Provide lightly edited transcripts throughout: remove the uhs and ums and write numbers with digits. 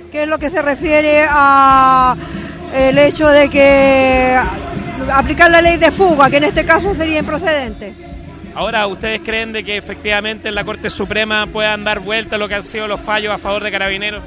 que es lo que se refiere a el hecho de que aplicar la ley de fuga, que en este caso sería improcedente. Ahora, ¿ustedes creen de que efectivamente en la Corte Suprema puedan dar vuelta lo que han sido los fallos a favor de Carabineros?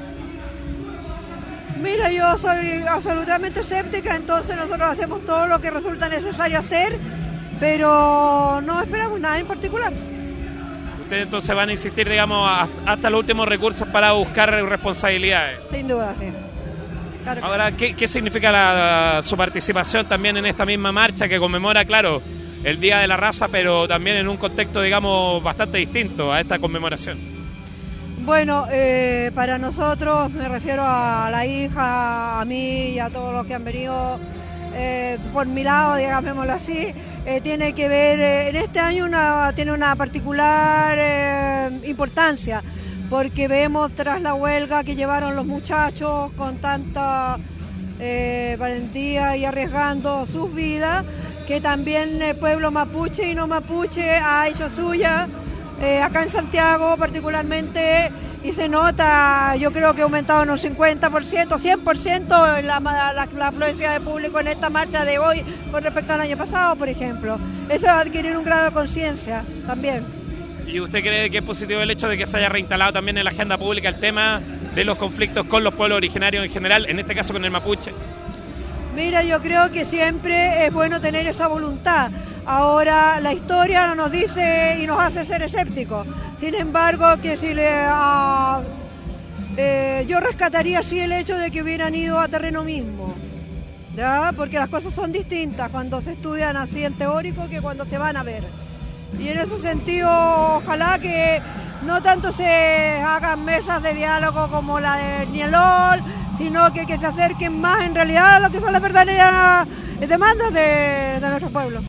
Mira, yo soy absolutamente escéptica, entonces nosotros hacemos todo lo que resulta necesario hacer, pero no esperamos nada en particular. Ustedes entonces van a insistir, digamos, hasta los últimos recursos para buscar responsabilidades. Sin duda, sí. Claro que ahora, ¿qué significa su participación también en esta misma marcha que conmemora, claro, el Día de la Raza, pero también en un contexto, digamos, bastante distinto a esta conmemoración? Bueno, para nosotros, me refiero a la hija, a mí y a todos los que han venido por mi lado, digámoslo así, tiene que ver, en este año tiene una particular importancia, porque vemos tras la huelga que llevaron los muchachos con tanta valentía y arriesgando sus vidas, que también el pueblo mapuche y no mapuche ha hecho suya, acá en Santiago particularmente, y se nota, yo creo que ha aumentado en un 50%, 100% la afluencia de público en esta marcha de hoy con respecto al año pasado, por ejemplo. Eso va a adquirir un grado de conciencia también. ¿Y usted cree que es positivo el hecho de que se haya reinstalado también en la agenda pública el tema de los conflictos con los pueblos originarios en general, en este caso con el mapuche? Mira, yo creo que siempre es bueno tener esa voluntad. Ahora la historia nos dice y nos hace ser escépticos. Sin embargo, que si yo rescataría sí el hecho de que hubieran ido a terreno mismo, ¿ya? Porque las cosas son distintas cuando se estudian así en teórico que cuando se van a ver. Y en ese sentido, ojalá que no tanto se hagan mesas de diálogo como la de Nielol, sino que se acerquen más en realidad a lo que son las verdaderas demandas de nuestro pueblo.